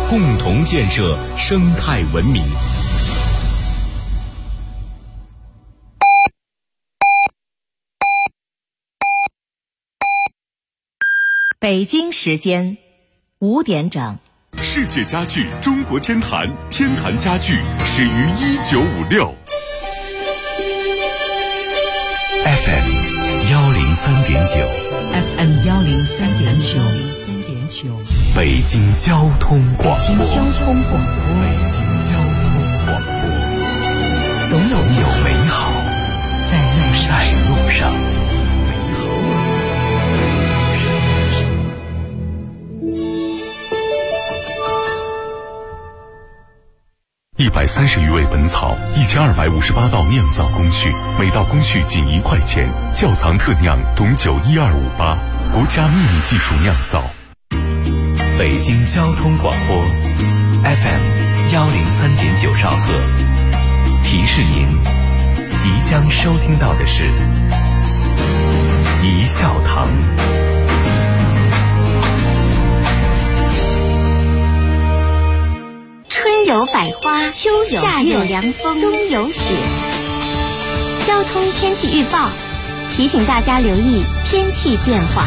共同建设生态文明。 北京时间5点整。 世界家具中国天坛，天坛家具始于1956。FM 103.9，FM 103.9， 北京交通广播， 北京交通广播，总有美好在路上。 130余味本草，1258道酿造工序，每道工序仅1块钱。窖藏特酿董酒12588，国家秘密技术酿造。 北京交通广播 FM 103.9兆赫，提示您，即将收听到的是一笑堂。 春有百花，秋有夏有凉风，冬有雪。交通天气预报提醒大家留意天气变化。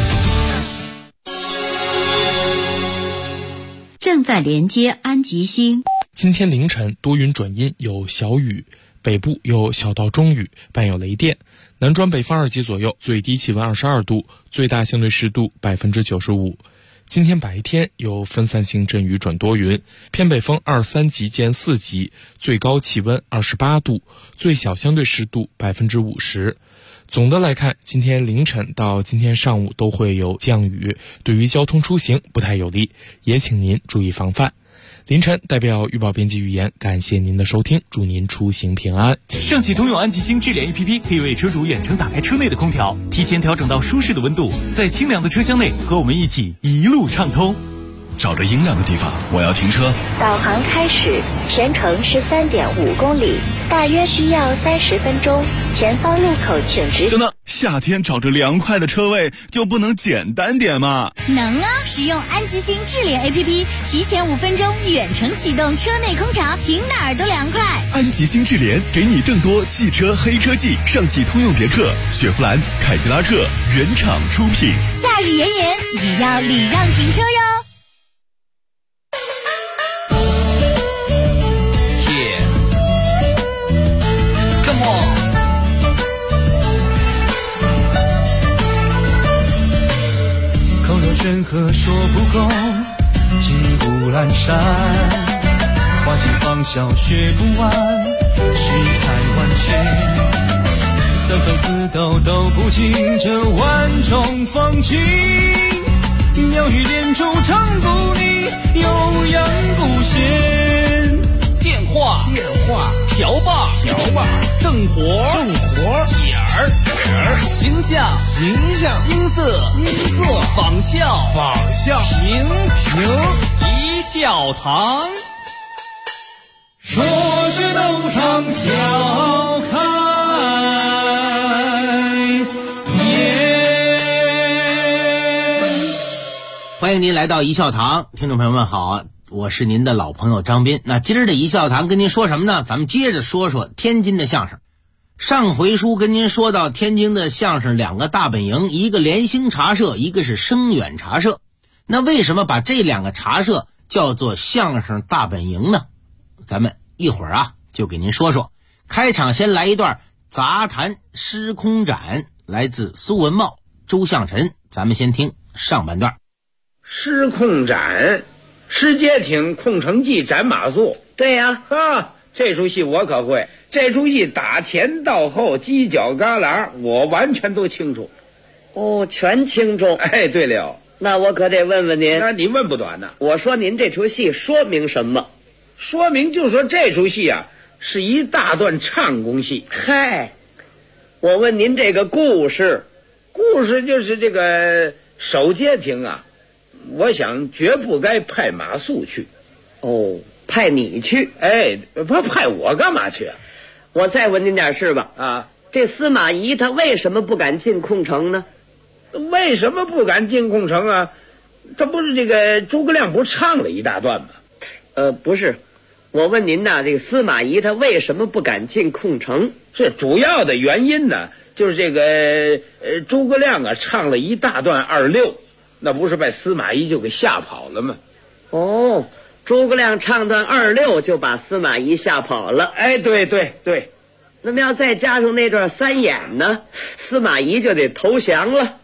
正在连接安吉星。 今天凌晨多云转阴，有小雨，北部有小到中雨，伴有雷电。南转北方2级左右，最低气温22度，最大相对湿度95%。今天白天有分散性阵雨转多云，偏北风2、3级见4级，最高气温28度，最小相对湿度50%。总的来看，今天凌晨到今天上午都会有降雨，对于交通出行不太有利，也请您注意防范。凌晨代表预报编辑语言，感谢您的收听，祝您出行平安。 上汽通用安吉星智联 APP 可以为车主远程打开车内的空调，提前调整到舒适的温度，在清凉的车厢内和我们一起一路畅通。 找着阴凉的地方，我要停车。 导航开始，全程13.5公里，大约需要30分钟。前方路口请直行。 等等，夏天找着凉快的车位就不能简单点吗？ 能啊！使用安吉星智联 APP， 提前5分钟远程启动车内空调，停哪儿都凉快。 安吉星智联给你更多汽车黑科技，上汽通用别克、雪佛兰、凯迪拉克原厂出品。 夏日炎炎，也要礼让停车哟。 山河说不够，金谷阑珊，花尽芳笑学不完，世态万千，三分四斗都不尽这万种风情，妙语连珠唱不腻，悠扬不闲。 电话瓢把正活点儿形象音色仿效平一笑堂， 说是斗场笑开颜。 欢迎您来到一笑堂，听众朋友们好，我是您的老朋友张斌。那今儿的一笑堂跟您说什么呢？咱们接着说说天津的相声。上回书跟您说到天津的相声2个大本营，一个联兴茶社，一个是声远茶社。那为什么把这2个茶社叫做相声大本营呢？咱们一会儿就给您说说。开场先来一段杂谈失空斩，来自苏文茂、周向臣。咱们先听上半段。 失空斩，失街亭空城计斩马谡。对呀，这出戏我可会。这出戏打前到后犄角旮旯我完全都清楚。 哦，全清楚。 哎，对了， 那我可得问问您。 那你问不短呢。 我说您这出戏说明什么？ 说明就说这出戏是一大段唱功戏。 嗨，我问您这个故事就是这个守街亭我想绝不该派马谡去。 哦，派你去？ 哎，不派我干嘛去？ 我再问您点事吧。这司马懿他为什么不敢进空城呢？ 为什么不敢进空城这不是这个诸葛亮不唱了一大段吗？ 不是，我问您呐，这个司马懿他为什么不敢进空城？ 这主要的原因呢，就是这个诸葛亮啊唱了一大段二六，那不是把司马懿就给吓跑了吗？ 哦，诸葛亮唱段二六就把司马懿吓跑了。 哎，对对对。 那么要再加上那段三演呢，司马懿就得投降了。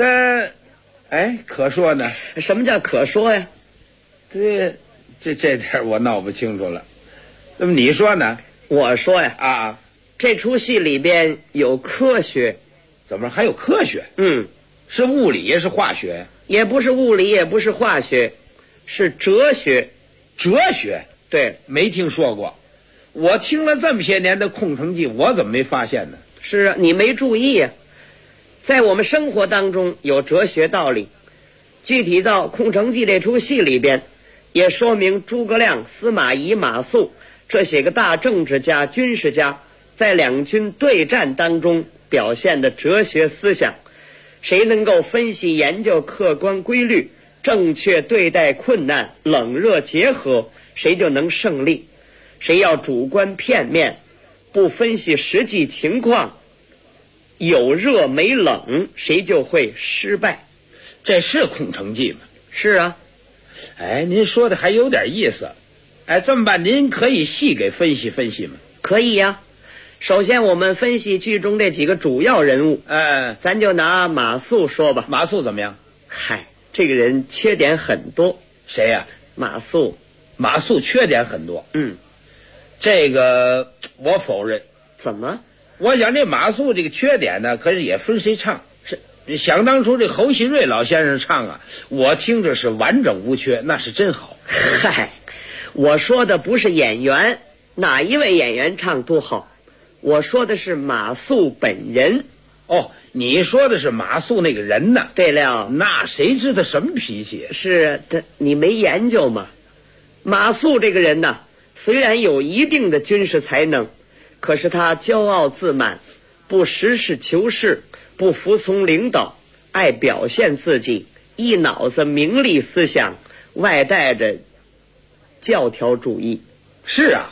可说呢？ 什么叫可说呀？ 这点我闹不清楚了。那么你说呢？ 我说呀，这出戏里边有科学。 怎么还有科学？是物理也是化学？ 也不是物理，也不是化学，是哲学。 哲学？ 对， 没听说过。我听了这么些年的空城计，我怎么没发现呢？ 是啊，你没注意啊。在我们生活当中有哲学道理，具体到空城计这出戏里边，也说明诸葛亮、司马懿、马谡这些个大政治家、军事家在两军对战当中表现的哲学思想。谁能够分析研究客观规律，正确对待困难，冷热结合，谁就能胜利。谁要主观片面，不分析实际情况，有热没冷，谁就会失败。 这是空城计吗？ 是啊。 您说的还有点意思。这么办，您可以细给分析分析吗？ 可以呀。首先我们分析剧中这几个主要人物。咱就拿马谡说吧。 马谡怎么样？ 嗨，这个人缺点很多。 谁呀？ 马谡。 马谡缺点很多。这个我否认。 怎么？ 我想这马谡这个缺点呢，可是也分谁唱。是想当初这侯锡瑞老先生唱啊，我听着是完整无缺，那是真好。 嗨，我说的不是演员，哪一位演员唱多好，我说的是马谡本人。 哦，你说的是马谡那个人呢？ 对了， 那谁知道什么脾气？ 是的，你没研究吗？马谡这个人呢，虽然有一定的军事才能，可是他骄傲自满，不实事求是，不服从领导，爱表现自己，一脑子名利思想，外带着教条主义。 是啊。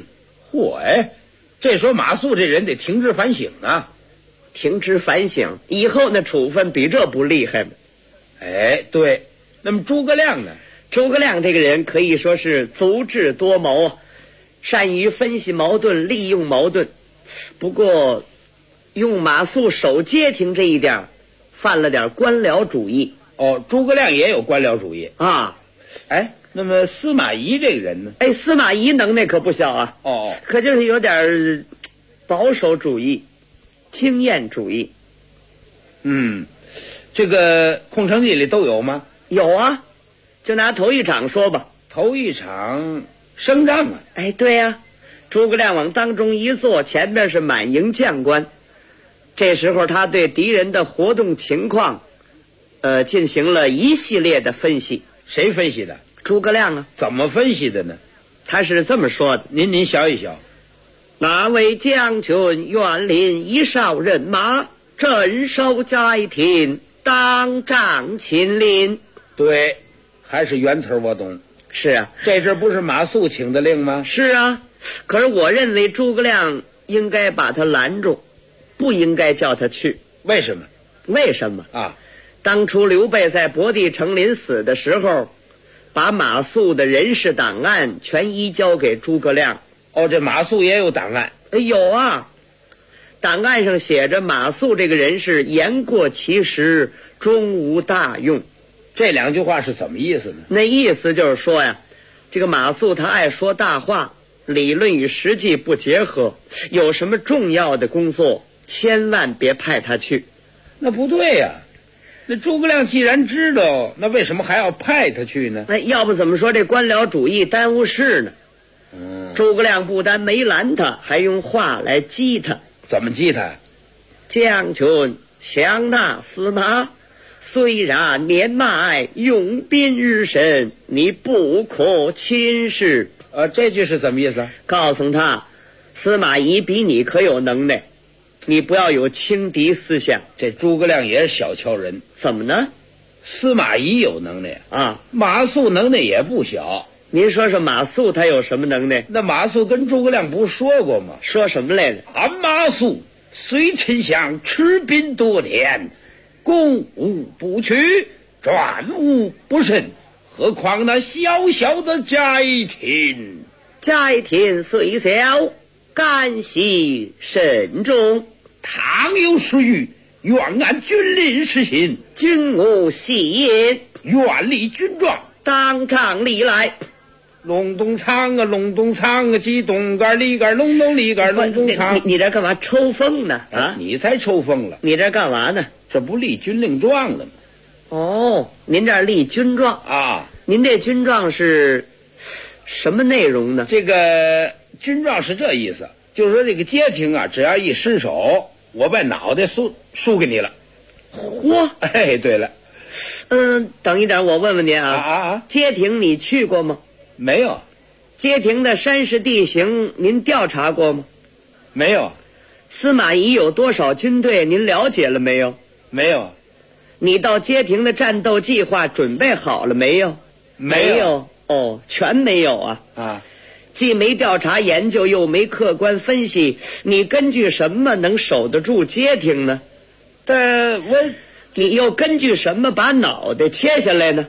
这说马谡这人得停职反省啊。 停职反省以后那处分比这不厉害吗？ 对。那么诸葛亮呢？ 诸葛亮这个人可以说是足智多谋，善于分析矛盾，利用矛盾。不过用马谡守街亭这一点犯了点官僚主义。 诸葛亮也有官僚主义啊。 那么司马懿这个人呢？ 司马懿能耐可不小啊。可就是有点保守主义，经验主义。 这个空城计里都有吗？ 有啊，就拿头一场说吧。 头一场升帐啊。 对呀，诸葛亮往当中一坐，前面是满营将官。这时候他对敌人的活动情况进行了一系列的分析。 谁分析的？ 诸葛亮啊。 怎么分析的呢？ 他是这么说的， 您晓一晓。 那位将军愿领一哨人马，镇守街亭，当帐亲临。 对，还是原词我懂。 是啊， 这不是马谡请的令吗？ 是啊，可是我认为诸葛亮应该把他拦住，不应该叫他去。 为什么？ 为什么啊？ 当初刘备在博地成临死的时候，把马谡的人事档案全移交给诸葛亮。 这马谡也有档案？ 有啊，档案上写着马谡这个人是言过其实，终无大用。 这两句话是怎么意思呢？ 那意思就是说呀，这个马谡他爱说大话，理论与实际不结合，有什么重要的工作千万别派他去。 那不对呀，那诸葛亮既然知道，那为什么还要派他去呢？ 要不怎么说这官僚主义耽误事呢？诸葛亮不但没拦他，还用话来激他。 怎么激他？ 将军降纳司马，虽然年迈，用兵日深，你不可轻视。 这句是什么意思？ 告诉他，司马懿比你可有能耐，你不要有轻敌思想。 这诸葛亮也是小瞧人。 怎么呢？ 司马懿有能耐啊， 马谡能耐也不小。 您说说马谡他有什么能耐？ 那马谡跟诸葛亮不是说过吗？ 说什么来着？ 俺马谡随丞相持兵多年，攻无不取，战无不胜，何况那小小的翟庭？ 翟庭虽小，干系甚重。 倘有失虞，愿按军令实行。 军无戏言， 愿立军状， 当场立来。 隆咚锵啊，隆咚锵啊，鸡东杆里杆，隆咚里杆，隆咚锵。 你这干嘛抽风呢？啊， 你才抽风了！ 你这干嘛呢？ 这不立军令状了吗？ 哦，您这儿立军状啊？您这军状是什么内容呢？ 这个军状是这意思，就是说这个街亭啊，只要一失手，我把脑袋输给你了。 嚯！ 哎，对了， 等一等，我问问您啊，街亭你去过吗？ 没有。 街亭的山势地形您调查过吗？ 没有。 司马懿有多少军队您了解了没有？ 没有。 你到街亭的战斗计划准备好了没有？ 没有。 哦，全没有啊！ 啊， 既没调查研究，又没客观分析，你根据什么能守得住街亭呢？你又根据什么把脑袋切下来呢？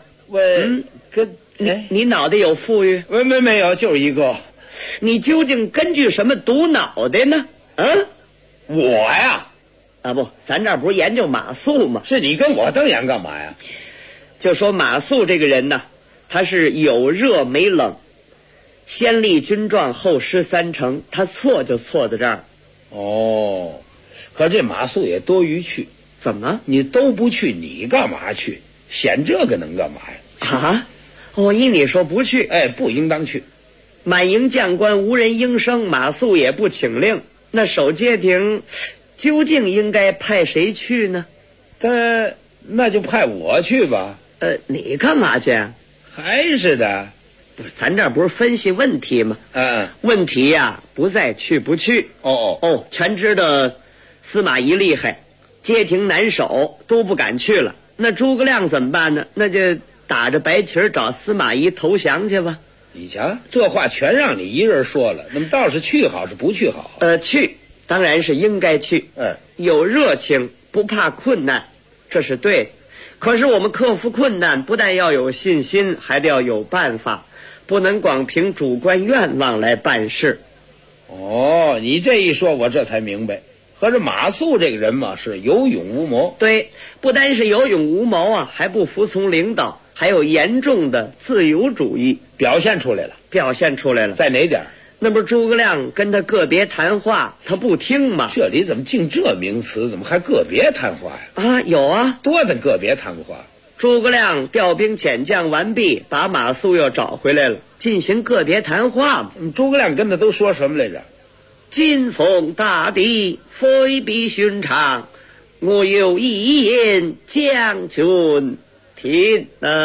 你脑袋有富裕？ 没有，就是一个。 你究竟根据什么赌脑袋呢？ 我呀， 不，咱这儿不是研究马谡吗？ 是你跟我瞪眼干嘛呀？ 就说马谡这个人呢，他是有热没冷，先立军状后失三成，他错就错在这儿。 哦，可这马谡也多余去。 怎么？ 你都不去，你干嘛去？显这个能干嘛呀？ 啊？我依你说不去， 不应当去。 满营将官无人应声，马谡也不请令，那守街亭究竟应该派谁去呢？ 那就派我去吧。 你干嘛去？ 还是的， 不是，咱这不是分析问题吗？问题呀，不在去不去。全知道司马懿厉害，街亭难守，都不敢去了。那诸葛亮怎么办呢？那就打着白旗找司马懿投降去吧。 你瞧，这话全让你一人说了，那么倒是去好是不去好？ 去当然是应该去。有热情，不怕困难，这是对的。可是我们克服困难，不但要有信心，还得要有办法，不能光凭主观愿望来办事。 你这一说，我这才明白。合着马谡这个人嘛，是有勇无谋。 对，不单是有勇无谋啊，还不服从领导，还有严重的自由主义， 表现出来了。在哪点？ 那不是诸葛亮跟他个别谈话，他不听吗？ 这里怎么净这名词？怎么还个别谈话呀？ 有啊， 多的个别谈话。 诸葛亮调兵遣将完毕，把马谡又找回来了，进行个别谈话嘛。 诸葛亮跟他都说什么来着？ 今逢大敌，非比寻常，我有一言，将军听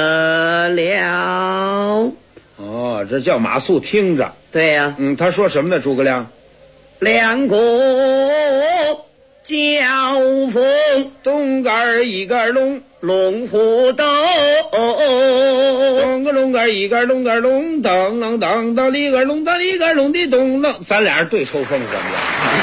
了。 这叫马谡听着。 对呀。 他说什么呢？诸葛亮， 两国交锋， 东杆一杆龙， 龙虎斗， 东个龙杆一杆龙杆龙，当啷当当里杆龙当里杆龙的东啷，咱俩人对抽风怎么样？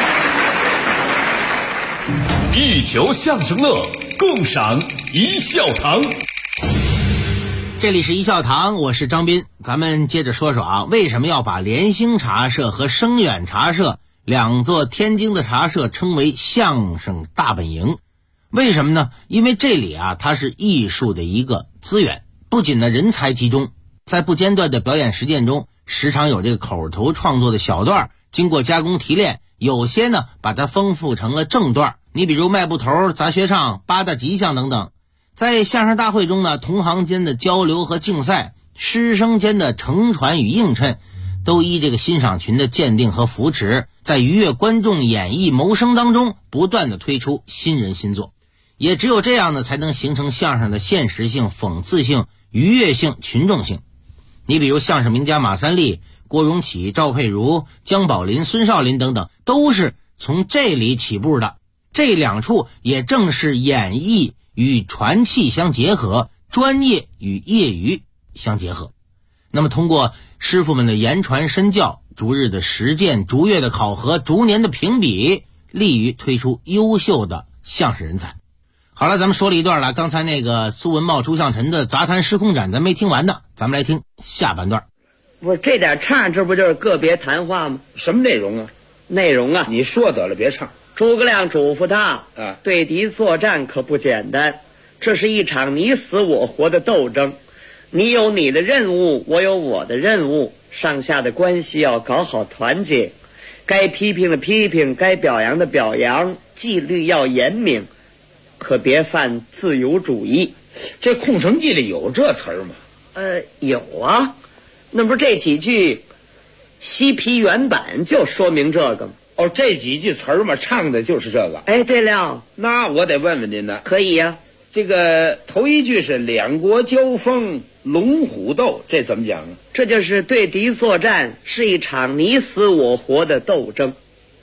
一球相声乐，共赏一笑堂。 这里是一笑堂，我是张斌。咱们接着说说啊，为什么要把联兴茶社和声远茶社两座天津的茶社称为相声大本营？为什么呢？因为这里啊，它是艺术的一个资源，不仅呢人才集中，在不间断的表演实践中，时常有这个口头创作的小段，经过加工提炼，有些呢把它丰富成了正段。你比如卖布头、杂学唱、八大吉祥等等。在相声大会中呢，同行间的交流和竞赛，师生间的承传与映衬，都依这个欣赏群的鉴定和扶持，在愉悦观众演绎谋生当中不断的推出新人新作。也只有这样呢，才能形成相声的现实性、讽刺性、愉悦性、群众性。你比如相声名家马三立、郭荣启、赵佩茹、姜宝林、孙少林等等，都是从这里起步的。这两处也正是演绎与传气相结合， 专业与业余相结合。那么通过师傅们的言传身教，逐日的实践，逐月的考核，逐年的评比，利于推出优秀的相声人才。好了，咱们说了一段了，刚才那个苏文茂、朱向臣的杂谈时空展咱没听完呢，咱们来听下半段。 不是这点唱，这不就是个别谈话吗？ 什么内容啊？ 内容啊， 你说得了，别唱。 诸葛亮嘱咐他啊， 对敌作战可不简单，这是一场你死我活的斗争。你有你的任务，我有我的任务，上下的关系要搞好团结，该批评的批评，该表扬的表扬，纪律要严明，可别犯自由主义。 这《空城计》里有这词儿吗？ 有啊，那不是这几句西皮原版就说明这个吗？ 哦，这几句词儿嘛，唱的就是这个。 哎，对了， 那我得问问您呢。 可以呀。 这个头一句是两国交锋，龙虎斗，这怎么讲啊？ 这就是对敌作战，是一场你死我活的斗争。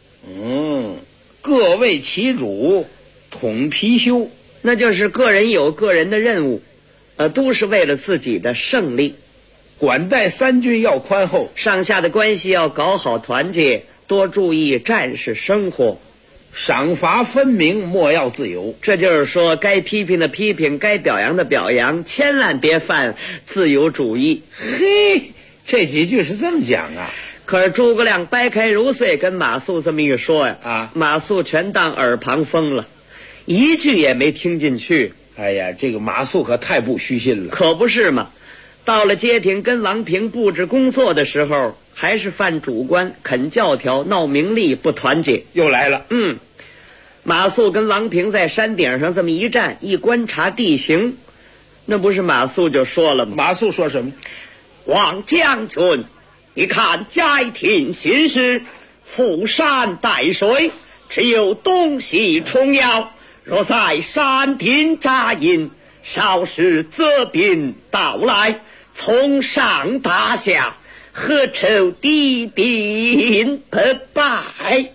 各为其主，统貔貅， 那就是个人有个人的任务，都是为了自己的胜利。 管带三军要宽厚， 上下的关系要搞好团结，多注意战士生活。 赏罚分明，莫要自由。 这就是说，该批评的批评，该表扬的表扬，千万别犯自由主义。 嘿，这几句是这么讲啊。 可是诸葛亮掰开揉碎跟马谡这么一说呀，马谡全当耳旁风了，一句也没听进去。 哎呀，这个马谡可太不虚心了。 可不是嘛，到了街亭跟王平布置工作的时候，还是犯主观，啃教条，闹名利，不团结。 又来了。 马谡跟王平在山顶上这么一站，一观察地形，那不是马谡就说了吗？ 马谡说什么？ 王将军，你看街亭形势，覆山带水，只有东西重要。若在山顶扎营，稍时责兵到来，从上打下，何愁敌兵不败？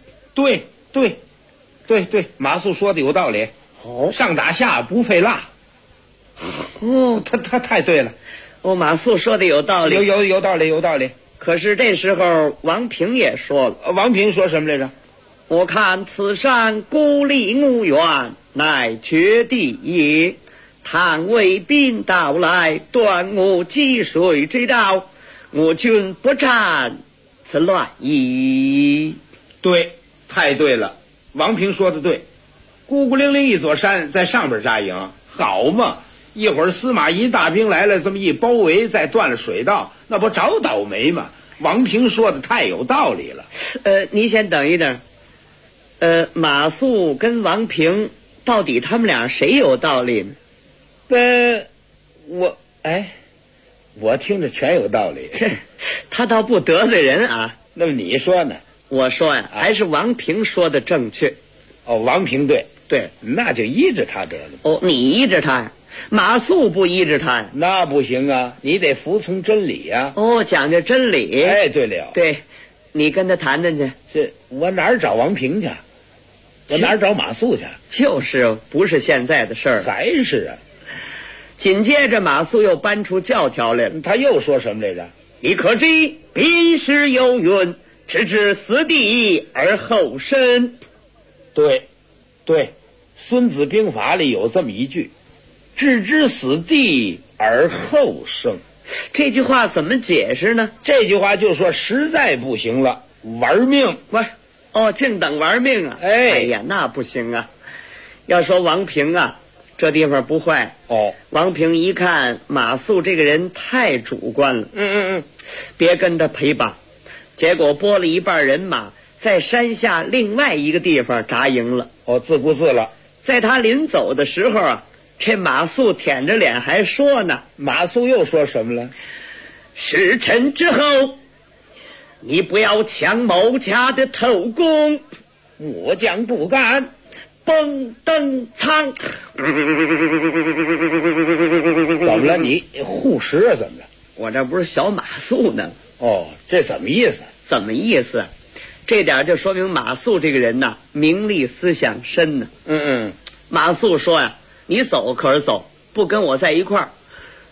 对，马谡说的有道理。上打下不费蜡。他太对了。 马谡说的有道理， 有道理。 可是这时候王平也说了。 王平说什么来着？ 我看此山孤立无援，乃绝地也。倘魏兵到来，断我积水之道，我军不战，此乱矣。 对，太对了。王平说的对，孤孤零零一座山，在上边扎营，好嘛！一会儿司马懿大兵来了，这么一包围，再断了水道，那不找倒霉吗？王平说的太有道理了。 你先等一等。马谡跟王平，到底他们俩谁有道理呢？ 我听着全有道理。 他倒不得罪人啊。 那么你说呢？ 我说呀，还是王平说的正确。 王平对，那就依着他得了。 你依着他呀？马谡不依着他呀？ 那不行啊，你得服从真理呀。 讲究真理。 哎，对了， 对，你跟他谈谈去。 我哪儿找王平去？我哪儿找马谡去？ 就是不是现在的事儿。 还是啊。 紧接着马谡又搬出教条来了。 他又说什么来着？ 你可知兵事有云，置之死地而后生。 对，《孙子兵法》里有这么一句，置之死地而后生。 这句话怎么解释呢？ 这句话就说实在不行了，玩命。 净等玩命啊！ 哎呀，那不行啊！要说王平啊，这地方不坏。王平一看马谡这个人太主观了，别跟他陪吧。结果拨了一半人马，在山下另外一个地方扎营了。 自顾自了。 在他临走的时候啊，这马谡舔着脸还说呢。 马谡又说什么了？ 事成之后，你不要抢某家的头功， 我将不干。 蹦登仓。 怎么了？你护食啊？怎么了？ 我这不是小马谡呢。 这怎么意思？ 怎么意思？这点就说明马谡这个人呐，名利思想深呢。马谡说呀，你走可是走，不跟我在一块儿，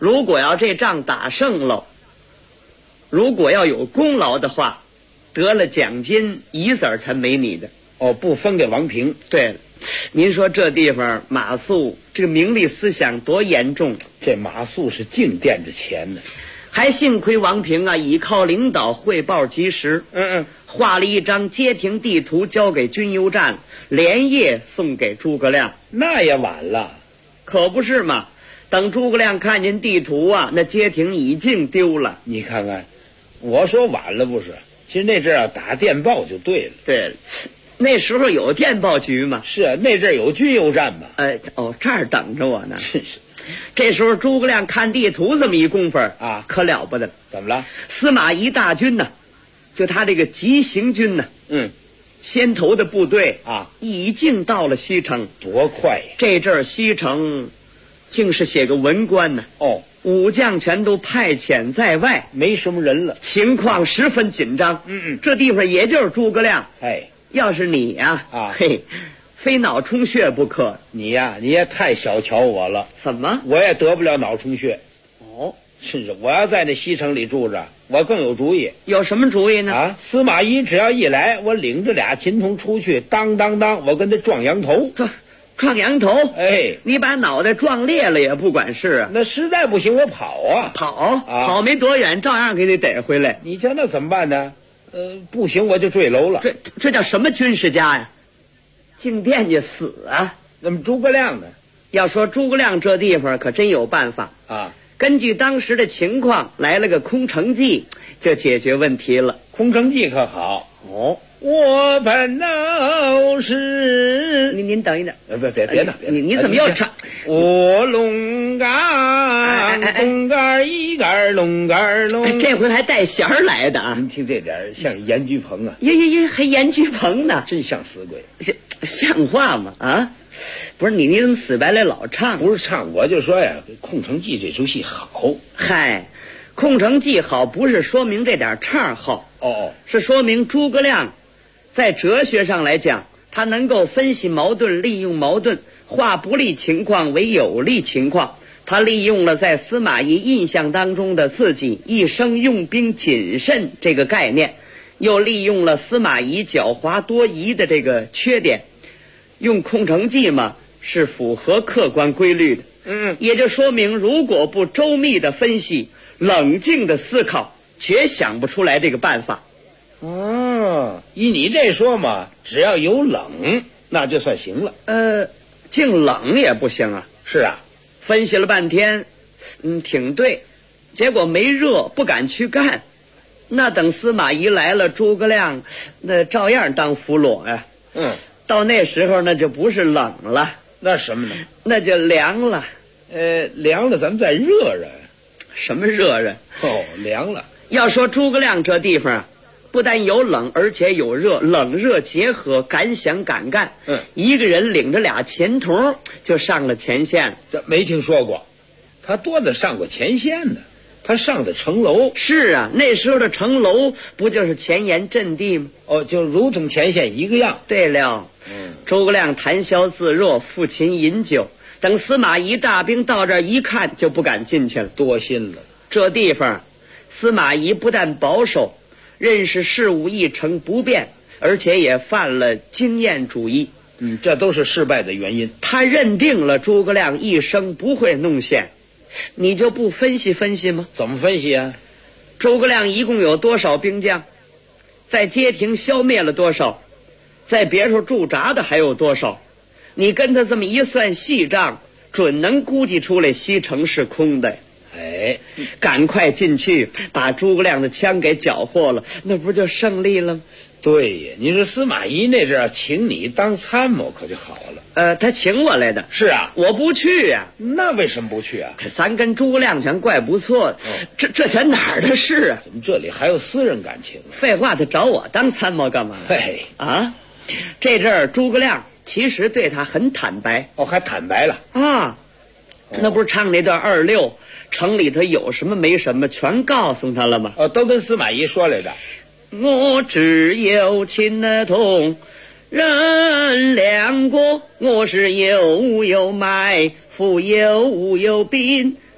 如果要这仗打胜了，如果要有功劳的话，得了奖金一子才没你的。 哦，不分给王平。 对了，您说这地方马谡这个名利思想多严重？ 这马谡是净惦着钱呢。 还幸亏王平啊，倚靠领导汇报及时，画了一张街亭地图交给军邮站，连夜送给诸葛亮。 那也晚了， 可不是嘛？等诸葛亮看见地图啊，那街亭已经丢了。 你看看，我说晚了不是？其实那阵儿打电报就对了。 对了，那时候有电报局吗？ 是啊，那阵儿有军邮站嘛。 这儿等着我呢。 是。 这时候诸葛亮看地图这么一功夫啊， 可了不得。 怎么了？ 司马懿大军呢，就他这个急行军呢，先头的部队啊， 已经到了西城。 多快呀！ 这阵儿西城竟是写个文官呢。 哦， 武将全都派遣在外， 没什么人了， 情况十分紧张。这地方也就是诸葛亮。要是你呀，嘿，非脑充血不可。 你呀，你也太小瞧我了。 怎么？ 我也得不了脑充血。 哦， 是，我要在那西城里住着，我更有主意。 有什么主意呢？ 啊，司马懿只要一来，我领着俩秦童出去，当当当，我跟他撞羊头。 撞羊头？ 哎， 你把脑袋撞裂了也不管事啊。 那实在不行，我跑啊， 跑没多远，照样给你逮回来。 你瞧那怎么办呢？不行，我就坠楼了。 这叫什么军事家呀？净惦记死啊！ 那么诸葛亮呢？ 要说诸葛亮这地方可真有办法啊！ 根据当时的情况，来了个空城计，就解决问题了。 空城计可好？ 哦， 我本闹市。 您等一等， 别闹！ 你怎么又唱？ 我龙杆，龙杆一杆，龙杆龙。 这回还带弦儿来的啊！ 您听这点像严居鹏啊！ 还严居鹏呢？ 真像死鬼， 像话吗？啊！不是你怎么死白赖老唱？ 不是唱，我就说呀，《空城计》这出戏好。 嗨，《空城计》好不是说明这点唱好，是说明诸葛亮在哲学上来讲，他能够分析矛盾，利用矛盾，化不利情况为有利情况。他利用了在司马懿印象当中的自己一生用兵谨慎这个概念，又利用了司马懿狡猾多疑的这个缺点。用空城计嘛，是符合客观规律的。也就说明，如果不周密的分析，冷静的思考，绝想不出来这个办法。 依你这说嘛，只要有冷，那就算行了。 净冷也不行啊。 是啊， 分析了半天，挺对，结果没热，不敢去干。那等司马懿来了，诸葛亮那照样当俘虏呀。到那时候那就不是冷了， 那什么呢？ 那就凉了。 凉了咱们再热热。 什么热热？ 凉了。 要说诸葛亮这地方啊，不但有冷，而且有热，冷热结合，敢想敢干。一个人领着俩秦童就上了前线。 这没听说过，他多的上过前线呢。他上的城楼。 是啊，那时候的城楼不就是前沿阵地吗？ 就如同前线一个样。 对了，诸葛亮谈笑自若，抚琴饮酒。等司马懿大兵到这儿一看，就不敢进去了， 多心了。 这地方，司马懿不但保守，认识事物一成不变，而且也犯了经验主义。 这都是失败的原因。 他认定了诸葛亮一生不会弄险。你就不分析分析吗？ 怎么分析啊？ 诸葛亮一共有多少兵将？在街亭消灭了多少？在别处驻扎的还有多少？你跟他这么一算细账，准能估计出来西城是空的。赶快进去把诸葛亮的枪给缴获了，那不就胜利了吗？ 对呀，你说司马懿那阵儿请你当参谋可就好了。 他请我来的。 是啊， 我不去呀。 那为什么不去啊？ 咱跟诸葛亮全怪不错，这全哪儿的事啊？ 怎么这里还有私人感情？ 废话，他找我当参谋干嘛？这阵儿诸葛亮其实对他很坦白。 还坦白了啊？那不是唱那段26，城里头有什么没什么，全告诉他了吗？ 都跟司马懿说来的。 我只有亲同人两国，我是有买，富有兵，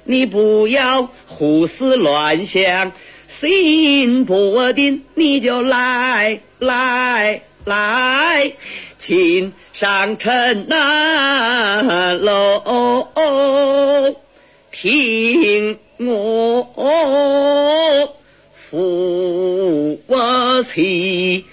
你不要胡思乱想，心不定你就来，请上城南楼，听我扶我起。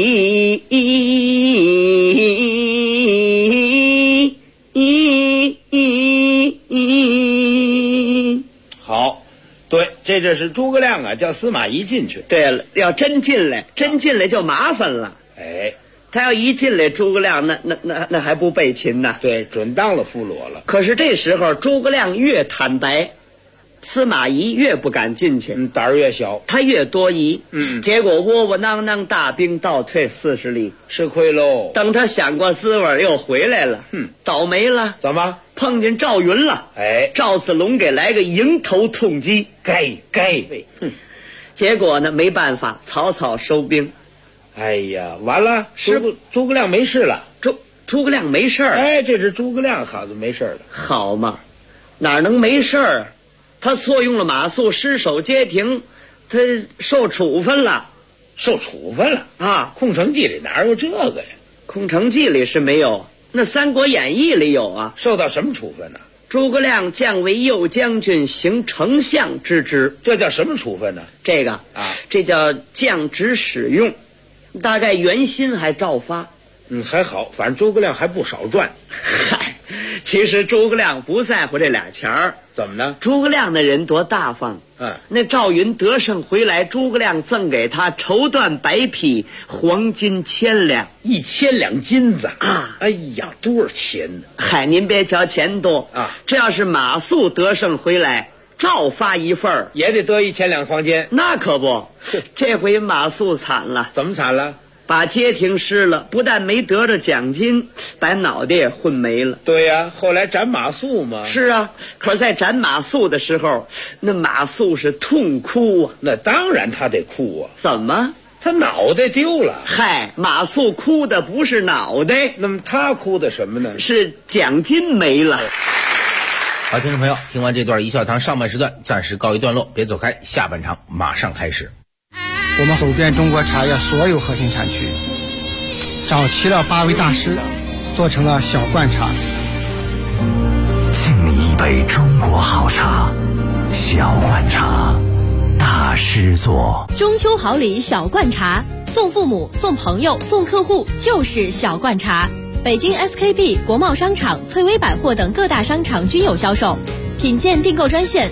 好，对，这是诸葛亮啊，叫司马懿进去。 对了，要真进来就麻烦了。 哎， 他要一进来，诸葛亮那还不被擒呢？ 对，准当了俘虏了。 可是这时候诸葛亮越坦白，司马懿越不敢进去， 胆儿越小， 他越多疑。结果窝窝囊囊大兵倒退40里， 吃亏喽。 等他想过滋味又回来了，倒霉了。 怎么碰见赵云了？ 哎， 赵子龙给来个迎头痛击， 该结果呢没办法，草草收兵。 哎呀，完了，诸葛亮没事了。 诸葛亮没事儿。 哎，这是诸葛亮好像没事了。 好嘛，哪能没事儿？他错用了马谡，失守街亭，他受处分了啊！ 空城计里哪有这个呀？ 空城计里是没有，那三国演义里有啊。 受到什么处分呢？ 诸葛亮降为右将军，行丞相之职。 这叫什么处分呢？ 这个啊，这叫降职使用，大概原薪还照发。 还好，反正诸葛亮还不少赚。 嗨，其实诸葛亮不在乎这俩钱儿。 怎么呢？ 诸葛亮的人多大方。那赵云得胜回来，诸葛亮赠给他绸缎白匹，黄金1000两 ，1000两金子啊！哎呀，多少钱呢？ 嗨，您别瞧钱多啊， 这要是马谡得胜回来，照发一份也得得1000两黄金。 那可不，这回马谡惨了。 怎么惨了？ 把街亭失了，不但没得着奖金，把脑袋也混没了。 对呀，后来斩马谡嘛。 是啊，可是在斩马谡的时候，那马谡是痛哭啊。 那当然他得哭啊。 怎么？ 他脑袋丢了。 嗨，马谡哭的不是脑袋， 那么他哭的什么呢？ 是奖金没了。 好，听众朋友，听完这段一笑堂上半时段暂时告一段落，别走开，下半场马上开始。 我们走遍中国茶叶所有核心产区，找齐了8位大师，做成了小罐茶。 敬你一杯中国好茶，小罐茶，大师做。 中秋好礼小罐茶，送父母、送朋友、送客户就是小罐茶。北京 SKP、国贸商场、翠微百货等各大商场均有销售。品鉴订购专线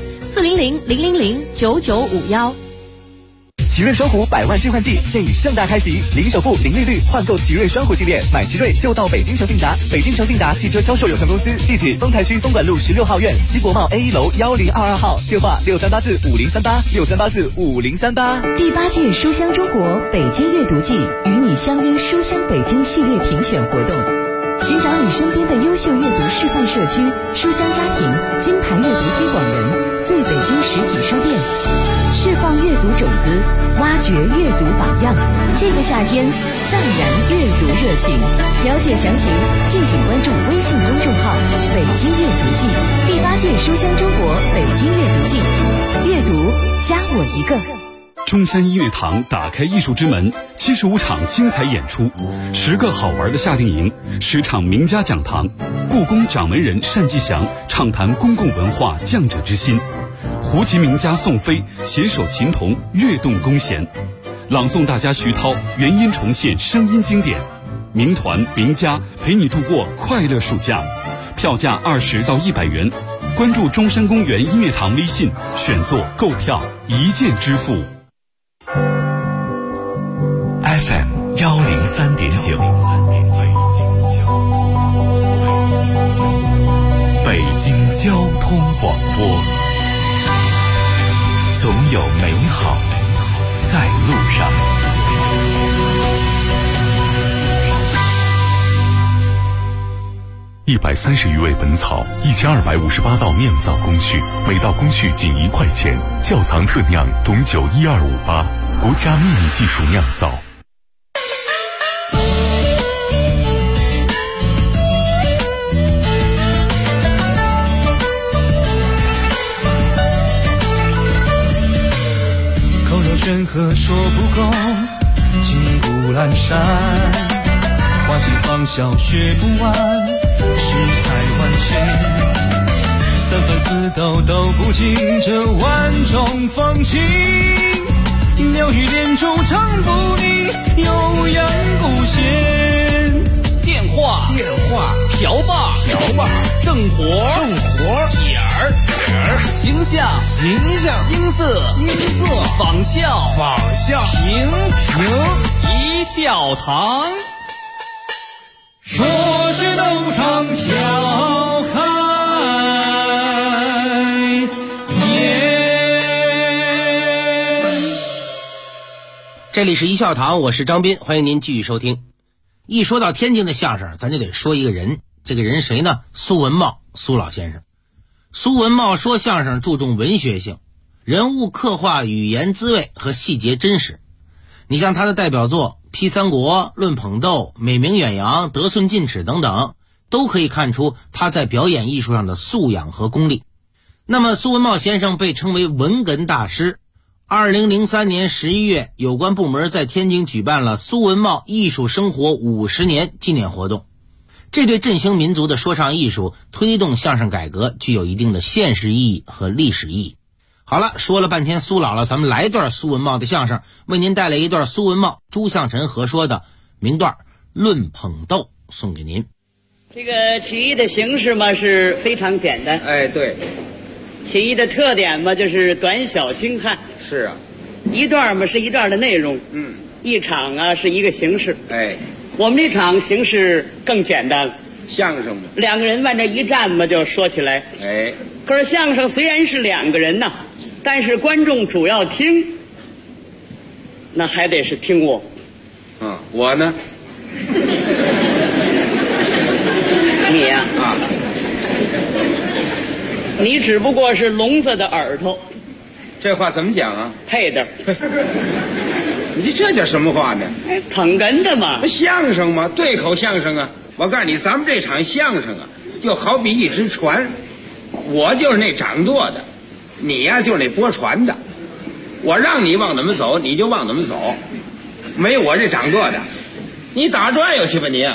400-000-9951。 奇瑞双虎100万置换季现已盛大开启，零首付、零利率换购奇瑞双虎系列，买奇瑞就到北京诚信达。北京诚信达汽车销售有限公司，地址丰台区丰管路16号院西国贸 A1 楼1022号，电话63845038，63845038。 第8届书香中国北京阅读季与你相约书香北京系列评选活动，寻找你身边的优秀阅读示范社区、书香家庭、金牌阅读推广人、最北京实体书店，释放阅读种子，挖掘阅读榜样。这个夏天暂燃阅读热情，了解详情敬请关注微信公众号北京阅读季。第8届书香中国北京阅读季，阅读加我一个。 中山音乐堂打开艺术之门，75场精彩演出，10个好玩的夏令营，10场名家讲堂，故宫掌门人单霁翔畅谈公共文化匠者之心，胡琴名家宋飞携手琴童跃动弓弦，朗诵大家徐涛原音重现声音经典，名团名家陪你度过快乐暑假，票价20到100元，关注中山公园音乐堂微信，选座购票一键支付。 FM 103.9，北京交通广播，总有美好在路上。 130余味本草，1258道酿造工序，每道工序仅1块钱。窖藏特酿董酒12588，国家秘密技术酿造。 山河说不够，金谷阑珊，花季芳笑学不完，世态万千，三番四斗都不尽这万种风情，鸟语连珠唱不腻，悠扬古弦。 电话瓢把正活点儿形象音色仿效评一笑堂， 说是斗场笑开颜。 这里是一笑堂，我是张斌，欢迎您继续收听。一说到天津的相声，咱就得说一个人，这个人谁呢？苏文茂，苏老先生。苏文茂说相声注重文学性，人物刻画语言滋味和细节真实。你像他的代表作《批三国》《论捧逗》《美名远扬》《得寸进尺》等等，都可以看出他在表演艺术上的素养和功力。那么苏文茂先生被称为文哏大师。2003年11月，有关部门在天津举办了苏文茂艺术生活50年纪念活动。这对振兴民族的说唱艺术、推动相声改革具有一定的现实意义和历史意义。好了，说了半天苏老了，咱们来一段苏文茂的相声，为您带来一段苏文茂、朱向臣合说的名段《论捧逗》，送给您。 这个曲艺的形式嘛是非常简单， 哎，对， 曲艺的特点嘛就是短小精悍。 是啊， 一段嘛是一段的内容，一场啊是一个形式。 哎， 我们这场形式更简单了， 相声嘛， 两个人往这一站嘛就说起来。 哎， 可是相声虽然是两个人呐，但是观众主要听，那还得是听我。 我呢？ 你呀你只不过是聋子的耳朵。 这话怎么讲啊？ 配的。 你这叫什么话呢？ 捧哏的嘛， 相声嘛，对口相声啊。我告诉你，咱们这场相声啊，就好比一只船，我就是那掌舵的，你呀就是那拨船的。我让你往怎么走，你就往怎么走，没有我这掌舵的，你打转悠去吧你啊！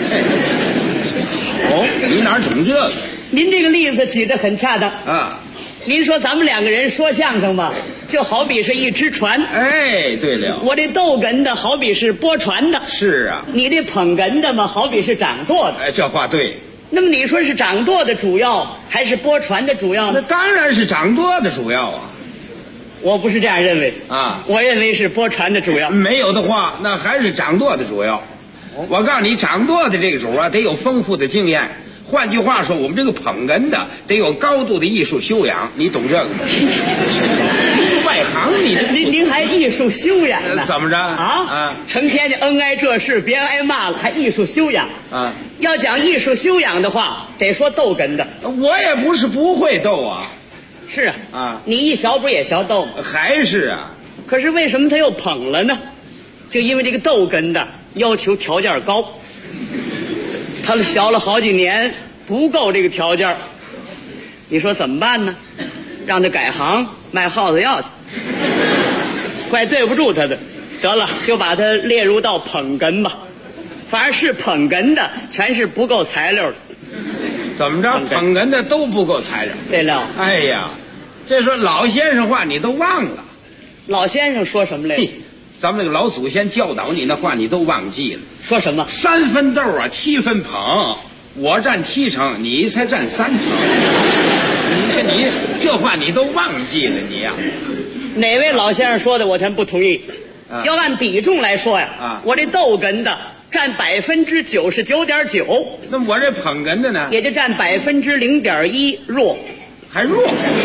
你哪懂这个？ 您这个例子举得很恰当啊。 您说咱们两个人说相声吧，就好比是一只船。 哎，对了， 我这逗哏的好比是拨船的。 是啊， 你这捧哏的嘛，好比是掌舵的。 哎，这话对。 那么你说是掌舵的主要，还是拨船的主要呢？ 那当然是掌舵的主要啊。 我不是这样认为啊， 我认为是拨船的主要。 没有的话，那还是掌舵的主要。我告诉你，掌舵的这个主啊，得有丰富的经验。换句话说，我们这个捧哏的得有高度的艺术修养，你懂这个吗？外行， 您还艺术修养呢？ 怎么着啊？ 成天的恩爱这事，别挨骂了，还艺术修养啊？ 要讲艺术修养的话，得说逗哏的。 我也不是不会逗啊。 是啊，你一学不也学逗吗？ 还是啊。 可是为什么他又捧了呢？就因为这个逗哏的要求条件高。他学了好几年不够这个条件，你说怎么办呢？让他改行卖耗子药去，怪对不住他的。得了，就把他列入到捧哏吧。反是捧哏的全是不够材料的。 怎么着？捧哏的都不够材料。 对了。 哎呀，这说老先生话你都忘了。 老先生说什么来着？ 咱们那个老祖先教导你那话你都忘记了。 说什么 ？3分逗啊，7分捧，我占7成，你才占3成。你这话你都忘记了你呀？ 哪位老先生说的？我全不同意。要按比重来说呀，我这逗哏的占99.9%， 那我这捧哏的呢， 也就占0.1%弱， 还弱。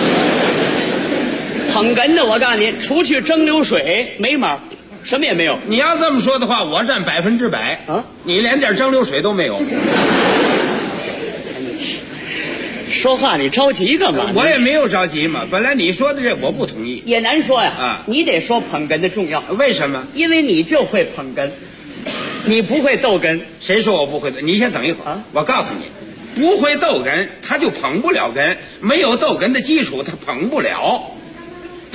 捧哏的，我告诉你，除去蒸馏水没毛。什么也没有。 你要这么说的话，我占100%啊，你连点蒸馏水都没有。 说话你着急干嘛？ 我也没有着急嘛，本来你说的这我不同意。 也难说呀。你得说捧哏的重要。 为什么？ 因为你就会捧哏，你不会逗哏。 谁说我不会？你先等一会儿，我告诉你，不会逗哏他就捧不了哏，没有逗哏的基础他捧不了。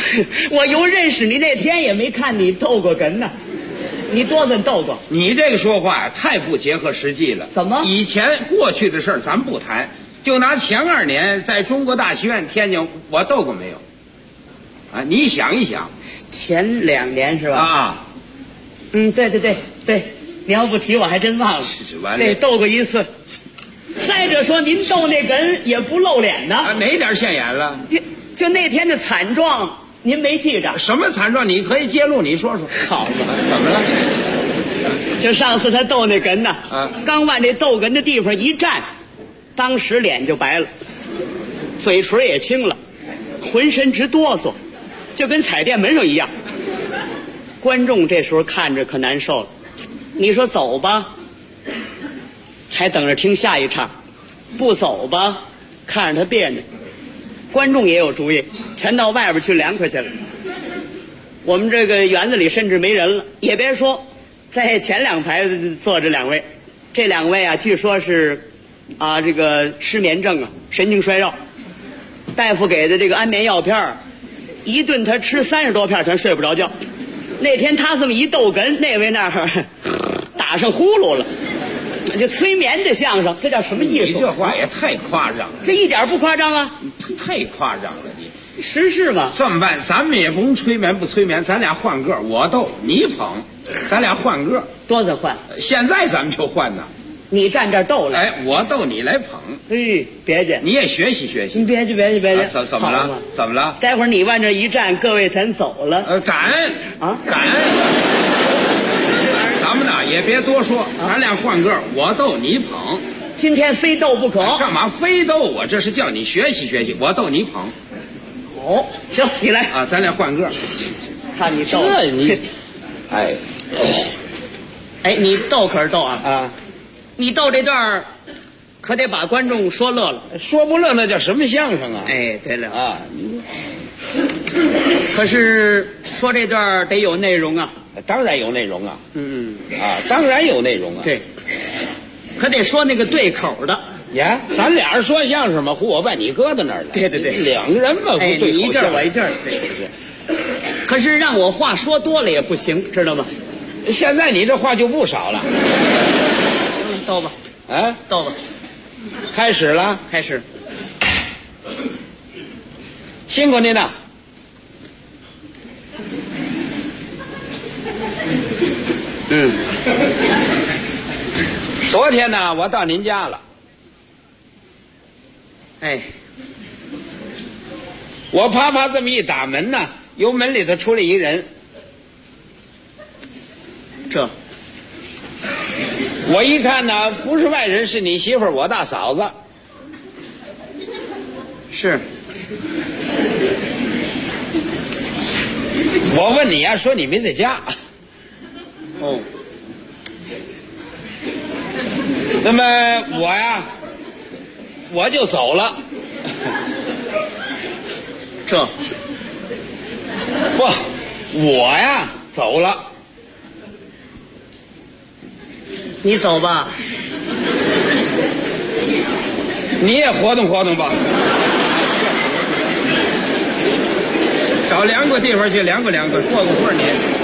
我由认识你那天也没看你逗过哏呢，你多跟逗过。 你这个说话太不结合实际了。 怎么？ 以前过去的事儿咱不谈，就拿前2年在中国大戏院天津，我逗过没有？啊，你想一想， 前2年是吧？ 啊， 对，你要不提我还真忘了。对，逗过一次。再者说，您逗那哏也不露脸呢。 啊，哪点现眼了？ 就那天的惨状，您没记着？ 什么惨状？你可以揭露，你说说。 好嘛， 怎么了？ 就上次他逗那哏呢，刚往这逗哏的地方一站，当时脸就白了，嘴唇也青了，浑身直哆嗦，就跟踩电门上一样。观众这时候看着可难受了，你说走吧，还等着听下一场；不走吧，看着他别扭。观众也有主意，全到外边去凉快去了。我们这个园子里甚至没人了，也别说，在前2排坐着2位，这2位啊，据说是这个失眠症啊，神经衰弱，大夫给的这个安眠药片，一顿他吃30多片，全睡不着觉。那天他这么一逗哏，那位那儿打上呼噜了，这催眠的相声，这叫什么艺术？ 你这话也太夸张了， 这一点不夸张啊， 太夸张了你。 实事嘛。 这么办，咱们也甭催眠不催眠，咱俩换个，我逗你捧，咱俩换个。 多怎换？ 现在咱们就换呐。 你站这儿逗来， 哎，我逗你来捧。 哎，别介， 你也学习学习。 你别介， 怎么了？怎么了？ 待会儿你往这一站，各位全走了。 感恩啊， 感恩。咱们呢也别多说，咱俩换个，我逗你捧。 今天非逗不可。 干嘛非逗我？这是叫你学习学习，我逗你捧。 好，行，你来啊，咱俩换个。 看你逗这你， 哎，你逗可是逗啊！你逗这段可得把观众说乐了， 说不乐那叫什么相声啊？ 哎，对了啊，可是说这段得有内容啊， 当然有内容啊，当然有内容啊， 对，可得说那个对口的呀。咱俩人说相声嘛，嚯，我把你搁到那儿了， 对， 两个人嘛，不对口你一阵我一阵，对。可是让我话说多了也不行，知道吗？ 现在你这话就不少了。 行了，逗吧，逗吧， 开始了， 开始。 辛苦您了。昨天呢，我到您家了。 哎， 我啪这么一打门呢，由门里头出来一人。我一看呢，不是外人，是你媳妇儿，我大嫂子。 是。 我问你呀，说你没在家。 哦。 那么我呀，我就走了。不，我呀走了。 你走吧， 你也活动活动吧，找凉快地方去凉快凉快，过个活你。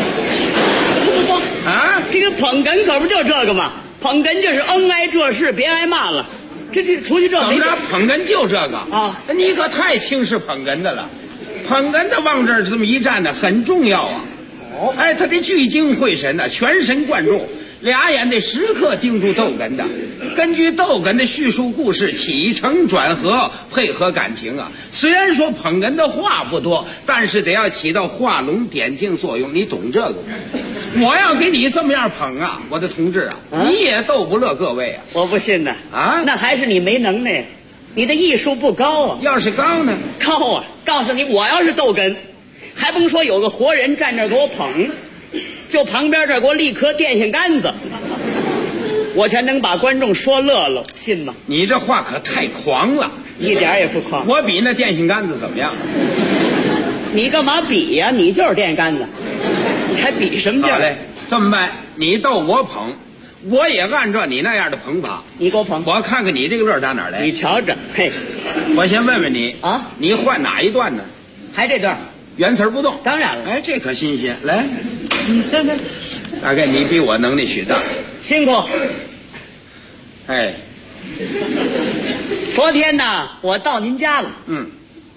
不啊，这个捧哏可不就这个吗？捧哏就是恩挨这事，别挨骂了。这出去这怎么着？捧哏就这个啊？ 你可太轻视捧哏的了。捧哏的往这儿这么一站呢，很重要啊。哎，他得聚精会神的，全神贯注。俩眼得时刻盯住逗哏的，根据逗哏的叙述故事，起承转合，配合感情啊。虽然说捧哏的话不多，但是得要起到画龙点睛作用，你懂这个吗？我要给你这么样捧啊，我的同志啊，你也逗不乐各位啊。 我不信呢啊， 那还是你没能耐，你的艺术不高啊。 要是高呢？ 高啊！告诉你，我要是逗哏，还甭说有个活人站这儿给我捧。就旁边这给我立颗电线杆子，我才能把观众说乐了，信吗？ 你这话可太狂了， 一点也不狂。 我比那电线杆子怎么样？ 你干嘛比呀？你就是电线杆子，你还比什么劲儿？ 好嘞，这么办，你逗我捧，我也按照你那样的捧法， 你给我捧， 我看看你这个乐打哪儿来。 你瞧着，嘿， 我先问问你啊， 你换哪一段呢？ 还这段？ 原词不动。 当然了， 哎，这可新鲜。来，大概你比我能力许大。 辛苦。 哎， 昨天呢，我到您家了。 嗯。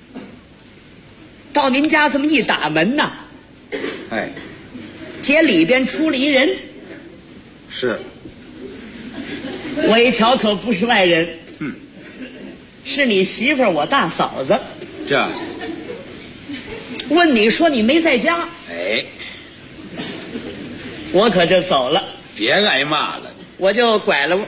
到您家这么一打门呐， 哎， 街里边出了一人。 是。 我一瞧可不是外人。 嗯。 是你媳妇儿，我大嫂子。 这。 问你说你没在家。 哎。 我可就走了。 别挨骂了。 我就拐了。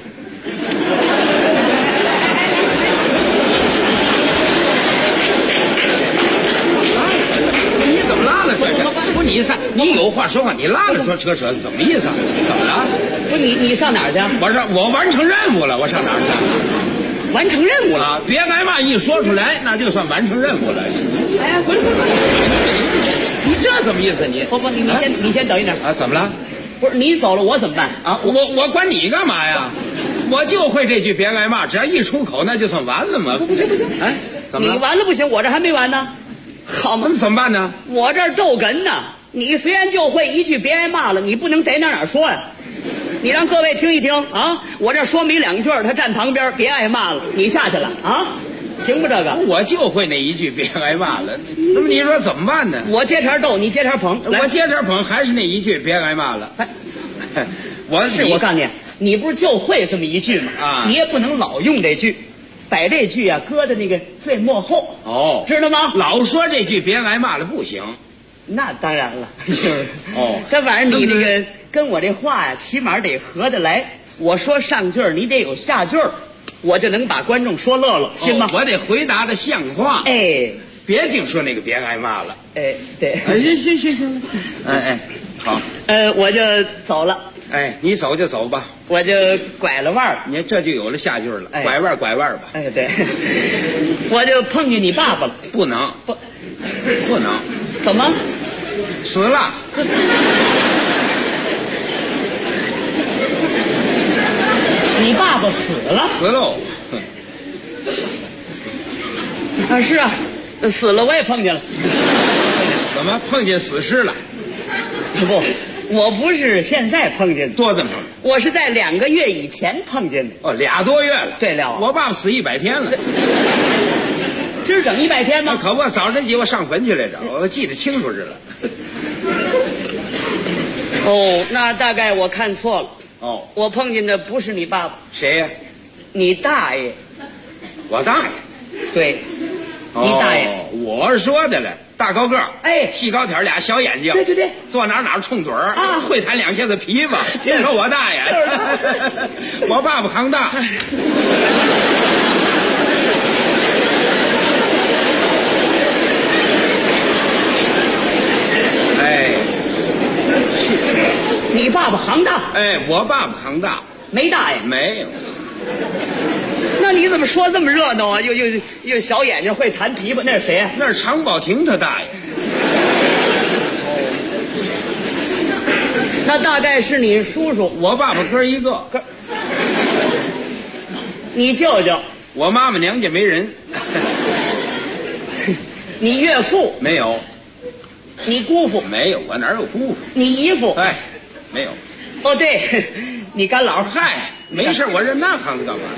你怎么拉了这是？不，你有话说话，你拉了说扯怎么意思？怎么了？ 不，你上哪儿去？ 我完成任务了，我上哪儿去？ 完成任务了啊！别挨骂，一说出来那就算完成任务了。 哎呀，滚！ 你这怎么意思？ 不，你先等一等啊！怎么了？ 不是你走了，我怎么办啊？我管你干嘛呀？我就会这句别挨骂，只要一出口那就算完了嘛。 不行， 哎，怎么了？ 你完了不行，我这还没完呢。好嘛， 怎么办呢？ 我这儿逗哏呢。你虽然就会一句别挨骂了，你不能在哪说呀？你让各位听一听啊！我这说明两句，他站旁边，别挨骂了，你下去了啊？行不？这个我就会那一句别挨骂了。那么你说怎么办呢？ 我接茬逗，你接茬捧。 我接茬捧还是那一句别挨骂了。 我告诉你，你不是就会这么一句吗？ 啊， 你也不能老用这句，把这句啊搁在那个最末后。 哦， 知道吗？ 老说这句别挨骂了不行。 那当然了。 哦， 这玩意儿你这个跟我这话呀，起码得合得来。我说上句儿，你得有下句儿，我就能把观众说乐了，信吗？ 我得回答的像话。 哎， 别净说那个别挨骂了。 哎，对。 行。哎，好。 我就走了。 哎，你走就走吧。 我就拐了弯儿， 你这就有了下句了。 哎， 拐弯吧。 哎，对。我就碰见你爸爸了。 不能。 怎么？ 死了。 你爸爸死了？ 死喽。 啊，是啊，死了我也碰见了。 怎么碰见死尸了？ 不，我不是现在碰见的。 多怎么？ 我是在2个月以前碰见的。 哦，2多月了。 对了， 我爸爸死100天了。 今儿整100天吗？ 可不，早晨起我上坟去来着，我记得清楚着了。 哦，那大概我看错了。 哦， 我碰见的不是你爸爸。 谁呀？ 你大爷。 我大爷？ 对，你大爷。 我是说的了，大高个儿， 哎， 细高挑，俩小眼睛， 对， 坐哪冲嘴儿啊， 会弹2下子琵琶。别说我大爷，我爸爸行大。哎， 你爸爸行大？ 哎，我爸爸行大， 没大爷？ 没有。 那你怎么说这么热闹啊？又小眼睛，会弹琵琶，那是谁呀？ 那是常宝霆他大爷。 那大概是你叔叔。 我爸爸哥一个。 你舅舅。 我妈妈娘家没人。 你岳父？ 没有。 你姑父？ 没有，我哪有姑父？ 你姨父？ 哎，没有。 哦，对，你干老。 嗨，没事，我认那行子干嘛？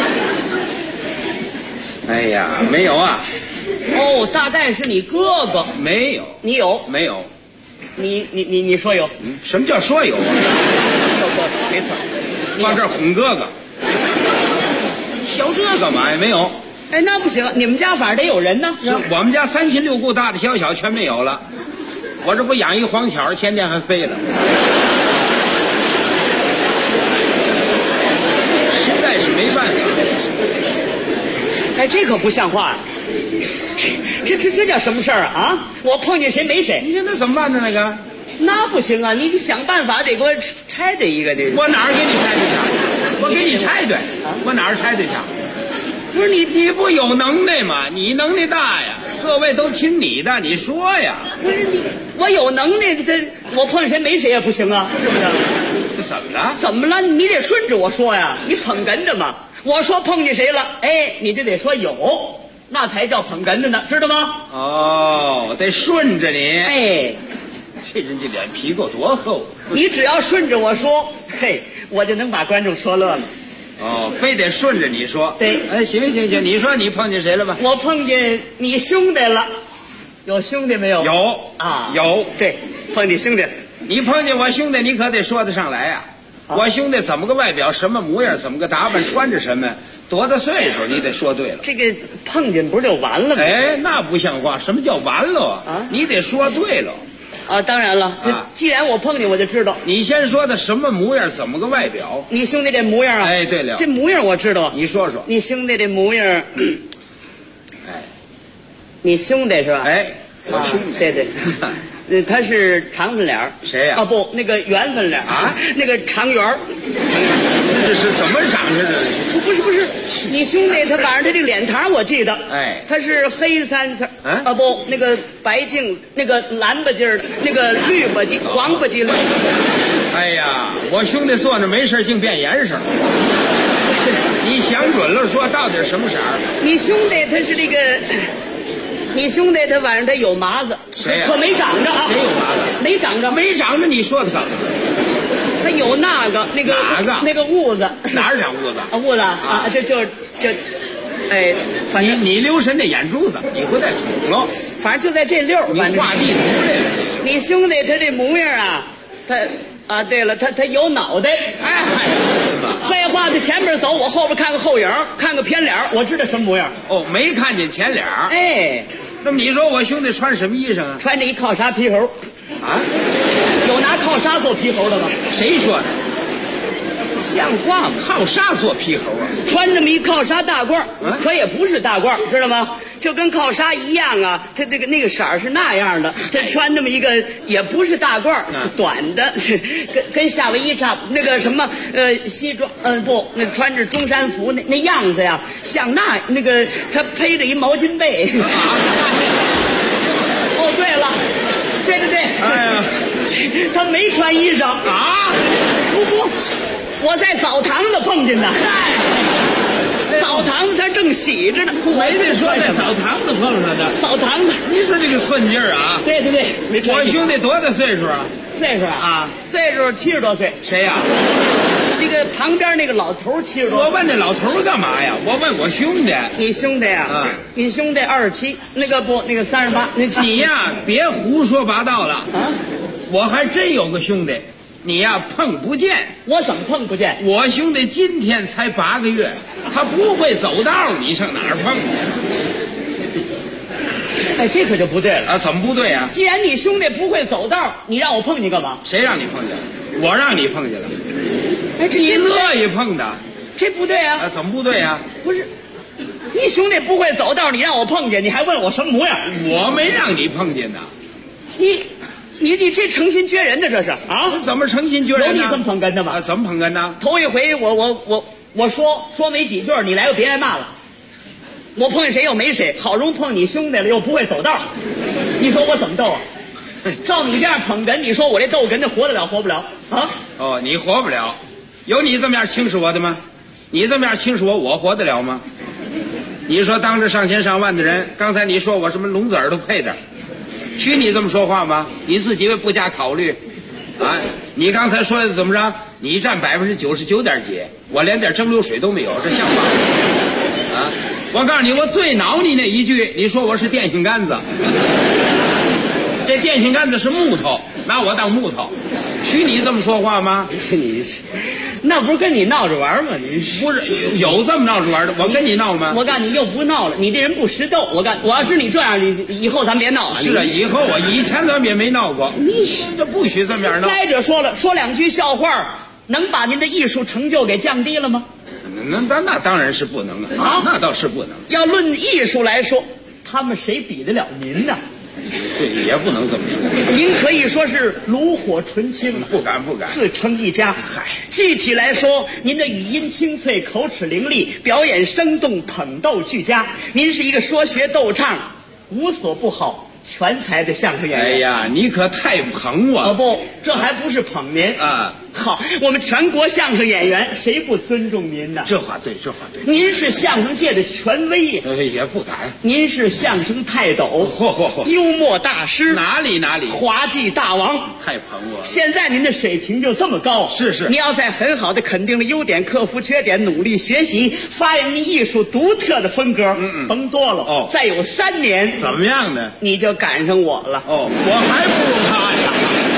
哎呀，没有啊。 哦，大概是你哥哥。 没有。 你有？ 没有。 你说有？ 什么叫说有啊？ 没错。 往这儿哄哥哥。笑这干嘛呀？没有。 哎，那不行，你们家反正得有人呢。 我们家3亲6故，大大小小全没有了。我这不养一黄巧，前天还飞了。实在是没办法。 哎，这可不像话呀！这叫什么事儿啊？我碰见谁没谁？ 你说那怎么办呢？那个， 那不行啊！你想办法得给我拆对一个这。 我哪儿给你拆对去？我给你拆对，我哪儿拆对去？不是你不有能耐吗？你能耐大呀，各位都听你的，你说呀。 不是你，我有能耐，我碰见谁没谁也不行啊，是不是？ 这怎么了？ 怎么了？你得顺着我说呀，你捧哏的嘛。我说碰见谁了，哎，你就得说有。 那才叫捧哏的呢，知道吗？ 哦，得顺着你。 哎， 这人这脸皮够多厚！ 你只要顺着我说，嘿，我就能把观众说乐了。 哦，非得顺着你说。 对， 哎，行，你说你碰见谁了吧？ 我碰见你兄弟了，有兄弟没有？ 有啊， 有。 对，碰见兄弟。 你碰见我兄弟，你可得说得上来呀。我兄弟怎么个外表，什么模样，怎么个打扮，穿着什么，多大岁数，你得说对了。 这个碰见不是就完了吗？ 哎，那不像话，什么叫完了啊？你得说对了。 啊，当然了，既然我碰见，我就知道。 你先说的什么模样，怎么个外表？ 你兄弟这模样啊？ 哎，对了， 这模样我知道。 你说说， 你兄弟这模样， 哎， 你兄弟是吧？ 哎，我兄弟， 对，他是长粉脸。 谁呀？ 啊，不，那个圆粉脸啊，那个长圆。 这是怎么长的？ 不是，你兄弟他晚上他这脸膛我记得， 哎， 他是黑三色啊，不，那个白净，那个蓝吧唧儿，那个绿吧唧，黄吧唧了。 哎呀，我兄弟坐那没事净变颜色。你想准了说到底是什么色儿？ 你兄弟他是这个，你兄弟他晚上他有麻子， 谁呀？ 可没长着啊？ 谁有麻子？ 没长着， 没长着，你说他干嘛？ 他有那个哪个那个痦子， 哪儿长痦子？ 痦子啊，就，哎，反正你留神那眼珠子，你回再捅了， 反正就在这溜儿。 你画地图来了。 你兄弟他这模样啊，他啊，对了，他有脑袋。 哎， 废话，他前边走，我后边看个后影，看个偏脸，我知道什么模样。 哦，没看见前脸。 哎， 那么你说我兄弟穿什么衣裳啊？ 穿着一靠纱皮猴。 啊？ 有拿靠纱做皮猴的吗？ 谁说的？ 像话吗？ 靠纱做皮猴啊？ 穿这么一靠纱大褂，可也不是大褂，知道吗？就跟靠纱一样啊，他那个色儿是那样的。他穿那么一个也不是大褂，短的，跟夏威夷差那个什么西装，不，那穿着中山服那样子呀，像那个他披着一毛巾被。哦，对了。对， 哎呀， 他没穿衣裳啊！不，我在澡堂子碰见的。澡堂子他正洗着呢， 没得说在澡堂子碰上的。 澡堂子， 你说这个寸劲儿啊！ 对，没穿。 我兄弟多大岁数啊？ 岁数啊？岁数70多岁。 谁呀？ 那个旁边那个老头70多。 我问那老头干嘛呀？我问我兄弟。 你兄弟啊？你兄弟27，那个不，那个38。 你呀，别胡说八道了啊！我还真有个兄弟，你呀碰不见。 我怎么碰不见？ 我兄弟今天才8个月，他不会走道，你上哪儿碰去？ 哎，这可就不对了啊！怎么不对啊？ 既然你兄弟不会走道，你让我碰你干嘛？ 谁让你碰见了？我让你碰见了。 哎，这你乐意碰的， 这不对啊！ 怎么不对啊？ 不是，你兄弟不会走道，你让我碰见，你还问我什么模样？ 我没让你碰见的。 你这诚心撅人的这是啊？ 怎么诚心撅人呢？ 有你这么捧哏的吗？ 怎么捧哏呢？ 头一回我说没几句，你来个别挨骂了。我碰见谁又没谁，好容易碰你兄弟了，又不会走道，你说我怎么斗啊？照你这样捧哏，你说我这逗哏的活得了活不了啊？ 哦，你活不了，有你这么样轻视我的吗？你这么样轻视我活得了吗？你说当着上千上万的人，刚才你说我什么聋子耳朵配的，许你这么说话吗？你自己不加考虑啊？你刚才说的怎么着？你占99.几，我连点蒸馏水都没有，这像话吗？啊！我告诉你，我最恼你那一句，你说我是电线杆子。这电线杆子是木头，拿我当木头，许你这么说话吗？ 你是，那不是跟你闹着玩吗？你不是有这么闹着玩的？我跟你闹吗？ 我告诉你，又不闹了。你这人不识逗。我要知你这样，你以后咱别闹了。 是啊，以后以前咱们也没闹过。你这不许这么样闹。 再者说了，说两句笑话，能把您的艺术成就给降低了吗？ 那当然是不能啊！那倒是不能。 要论艺术来说，他们谁比得了您呢？ 这也不能这么说。 您可以说是炉火纯青， 不敢， 自成一家。嗨，具体来说，您的语音清脆，口齿伶俐，表演生动，捧逗俱佳。您是一个说学逗唱无所不好， 全才的相声演员。 哎呀，你可太捧我了！ 不，这还不是捧您啊！ 好，我们全国相声演员谁不尊重您呢？ 这话对，这话对。 您是相声界的权威呀！ 也不敢。 您是相声泰斗，幽默大师， 哪里滑稽大王， 太捧我了。 现在您的水平就这么高， 是。 你要在很好的肯定了优点，克服缺点，努力学习，发扬您艺术独特的风格。甭多了哦，再有3年， 怎么样呢？ 你就赶上我了。 哦，我还不如他呀。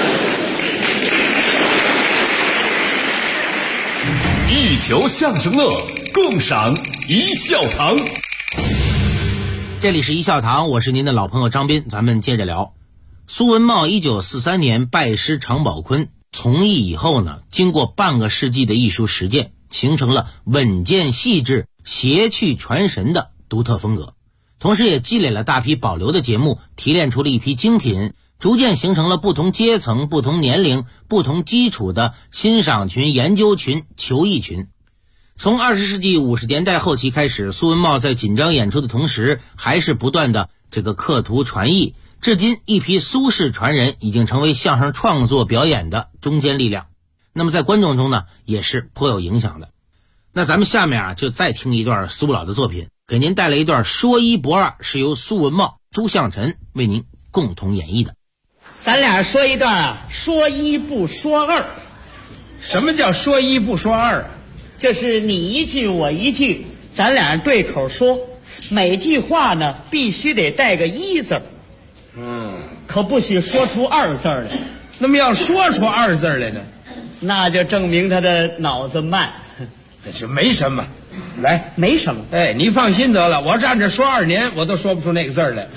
一球相声乐，共赏一笑堂。 这里是一笑堂，我是您的老朋友张斌，咱们接着聊。苏文茂1943年拜师常宝坤，从艺以后呢，经过半个世纪的艺术实践，形成了稳健细致、谐趣传神的独特风格，同时也积累了大批保留的节目，提炼出了一批精品，逐渐形成了不同阶层、不同年龄、不同基础的欣赏群、研究群、求艺群。从20世纪50年代后期开始，苏文茂在紧张演出的同时，还是不断的刻图传艺，至今一批苏式传人已经成为相声创作表演的中坚力量，那么在观众中呢，也是颇有影响的。那咱们下面就再听一段苏老的作品，给您带来一段说一不二，是由苏文茂、朱向臣为您共同演绎的。 咱俩说一段说一不说二。 什么叫说一不说二？ 就是你一句我一句，咱俩对口说，每句话呢必须得带个一字，可不许说出二字来。 那么要说出二字来呢， 那就证明他的脑子慢。 这没什么，来， 没什么。 哎，你放心得了，我站着说2年，我都说不出那个字来。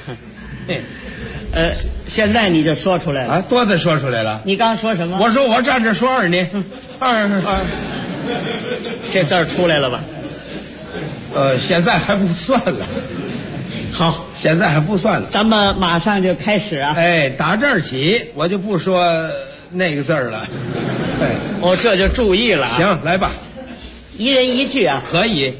现在你就说出来了啊？多次说出来了。 你刚说什么？ 我说我站着说2年， 这字儿出来了吧？ 现在还不算了。 好， 现在还不算了。 咱们马上就开始啊！ 哎，打这儿起我就不说那个字儿了。 哦，这就注意了啊。 行，来吧， 一人一句啊。 可以。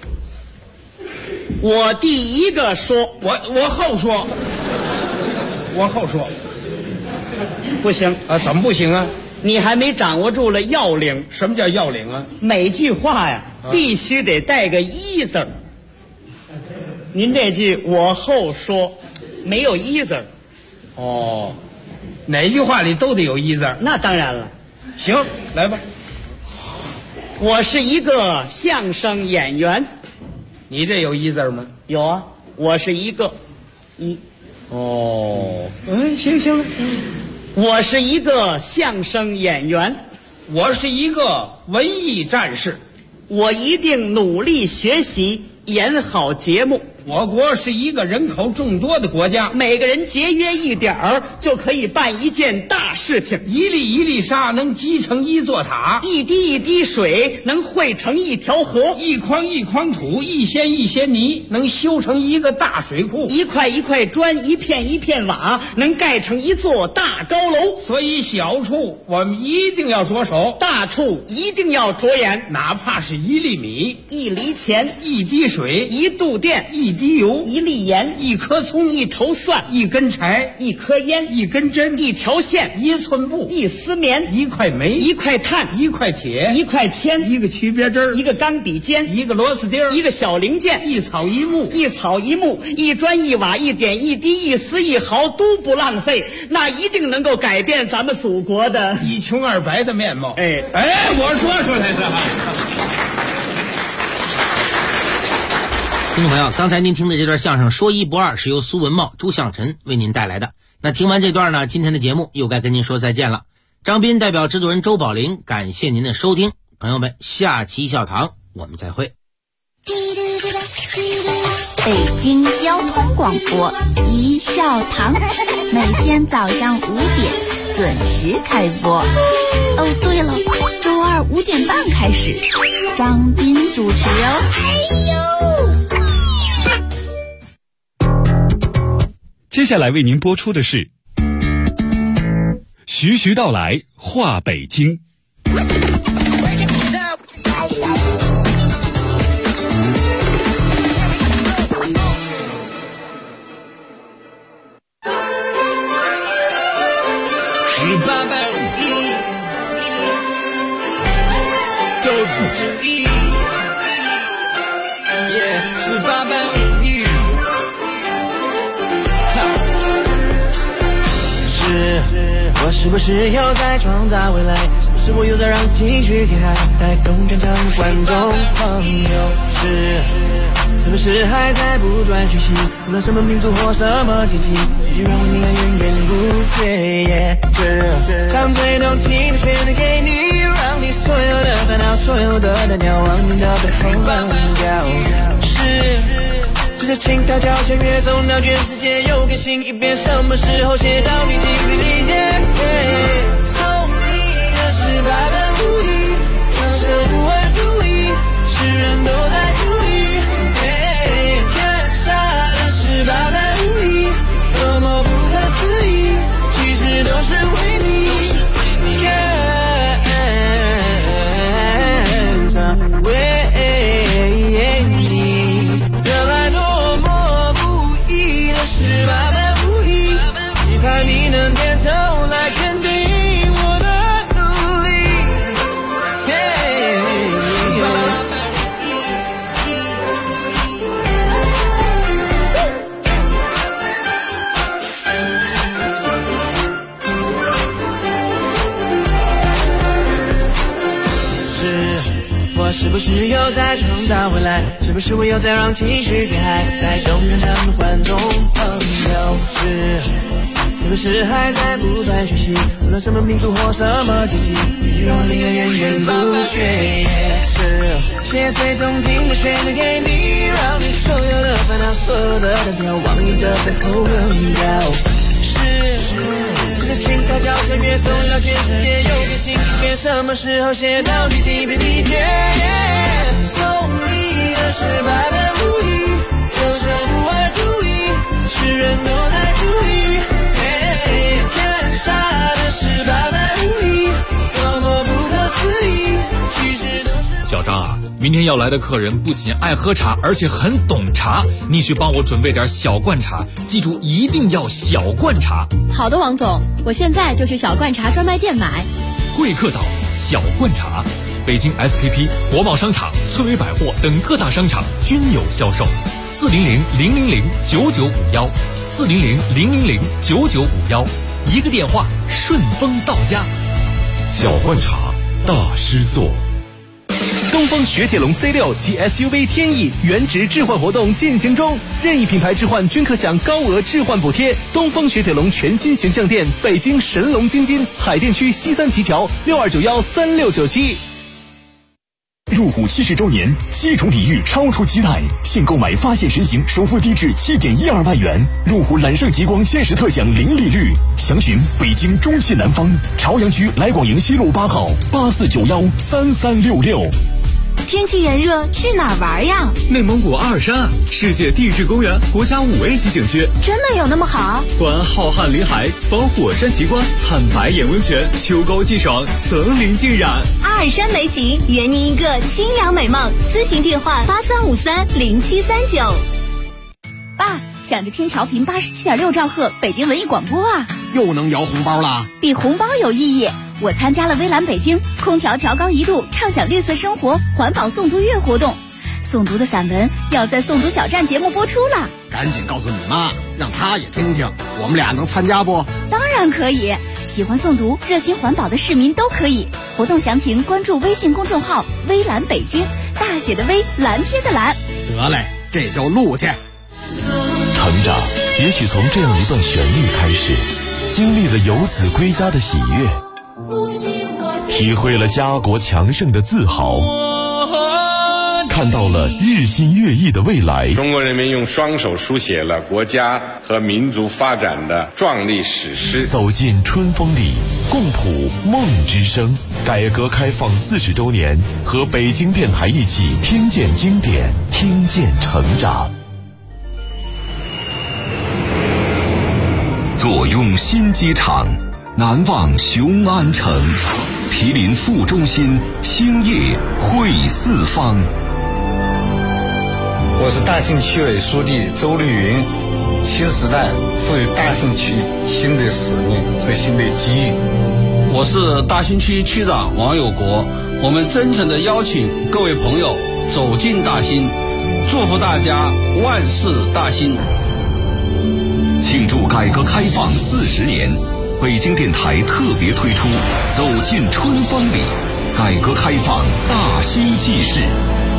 我第一个说， 我后说，我后说， 不行啊？怎么不行啊？ 你还没掌握住了要领。 什么叫要领啊？ 每句话呀，必须得带个一字儿。您这句我后说没有一字儿。 哦，哪句话里都得有一字儿？ 那当然了。 行，来吧。 我是一个相声演员。 你这有一字吗？ 有啊，我是一个一。 哦，行， 我是一个相声演员。 我是一个文艺战士。 我一定努力学习，演好节目。 我国是一个人口众多的国家， 每个人节约一点儿就可以办一件大事情。 一粒一粒沙能积成一座塔， 一滴一滴水能汇成一条河， 一筐一筐土，一掀一掀泥能修成一个大水库， 一块一块砖，一片一片瓦能盖成一座大高楼。 所以小处我们一定要着手， 大处一定要着眼， 哪怕是1粒米、 1厘钱、 1滴水、 1度电、 1滴油、 1粒盐、 1颗葱、 1头蒜、 1根柴、 1颗烟、 1根针、 1条线、 1寸布、 1丝棉、 1块煤、 1块炭、 1块铁、 1块铅、 1个曲别针、 1个钢笔尖、 1个螺丝钉、 1个小零件、 一草一木、 一草一木、一砖一瓦、一点一滴、一丝一毫都不浪费，那一定能够改变咱们祖国的一穷二白的面貌。 哎， 我说出来的。 听众朋友，刚才您听的这段相声说一不二是由苏文茂、朱向臣为您带来的。那听完这段呢，今天的节目又该跟您说再见了。张斌代表制作人周宝林感谢您的收听，朋友们，下期笑堂我们再会。 北京交通广播一笑堂，每天早上5点准时开播。哦，对了，周二5点半开始，张斌主持哦。 接下来为您播出的是徐徐道来话北京。 18般武艺，斗智之意，18般武艺。我是不是又在创造未来？是不是我又在让情绪给爱带动全场观众朋友？是不是还在不断学习？无论什么民族或什么阶级，继续让我们源源不绝。是唱最动听的旋律给你，让你所有的烦恼、所有的单调往你的背后忘掉。是。这情调教学乐送到全世界，又更新一遍，什么时候写到你精疲力竭？送你的18般武艺，长生不二主义，世人都在注意。看下的18般武艺，多么不可思议，其实都是为你，看上为你。18般武艺，期盼你能点头来肯定我的努力。我是不是又在创造未来？是不是我又在让情绪给爱带动全场的观众朋友？是不是还在不断学习？无论什么民族或什么阶级，继续让我灵感源源不绝。是写最动听的旋律给你，让你所有的烦恼、所有的单调往你的背后扔掉。这情调教学乐送到全世界，又更新一遍，什么时候写到你精疲力竭？送你的18般武艺，长生不二主义，世人都在注意。看傻的18般武艺，多么不可思议，其实都是。 小张啊，明天要来的客人不仅爱喝茶，而且很懂茶，你去帮我准备点小罐茶，记住一定要小罐茶。 好的，王总，我现在就去小罐茶专卖店买。 贵客岛小罐茶，北京 SKP、国贸商场、翠微百货等各大商场均有销售。400-000-9951，400-000-9951，一个电话顺丰到家。 小罐茶大师作。 东风雪铁龙 C6 及 SUV 天翼原值置换活动进行中，任意品牌置换均可享高额置换补贴。东风雪铁龙全新形象店，北京神龙京津海淀区西三旗桥62913697。 入虎70周年，7重礼遇超出期待，现购买发现神行首付低至7.12万元，入虎揽胜极光限时特享零利率。详询北京中西南方朝阳区来广营西路8号84913366。 天气炎热，去哪儿玩呀？ 内蒙古阿尔山，世界地质公园国家5A 级景区。 真的有那么好？ 观浩瀚林海，访火山奇观，看白眼温泉，秋高气爽，层林尽染。 阿尔山美景，圆您一个清凉美梦。咨询电话83530739。 爸，想着听调频87.6兆赫北京文艺广播啊。 又能摇红包了？ 比红包有意义。我参加了微蓝北京空调调高1度畅享绿色生活环保诵读月活动，诵读的散文要在诵读小站节目播出了。 赶紧告诉你妈，让她也听听，我们俩能参加不？ 当然可以，喜欢诵读热心环保的市民都可以。活动详情关注微信公众号微蓝北京，大写的微，蓝天的蓝。 得嘞，这就录去。 成长也许从这样一段旋律开始，经历了游子归家的喜悦，体会了家国强盛的自豪，看到了日新月异的未来。 中国人民用双手书写了国家和民族发展的壮丽史诗。 走进春风里，共谱梦之声。改革开放40周年，和北京电台一起听见经典，听见成长。 坐拥新机场，难忘雄安城。毗邻副中心，兴业汇四方。 我是大兴区委书记周绿云。 新时代赋予大兴区新的使命和新的机遇。 我是大兴区区长王有国，我们真诚地邀请各位朋友走进大兴，祝福大家万事大兴。 庆祝改革开放40年，北京电台特别推出《走进春风里》，改革开放大兴纪事。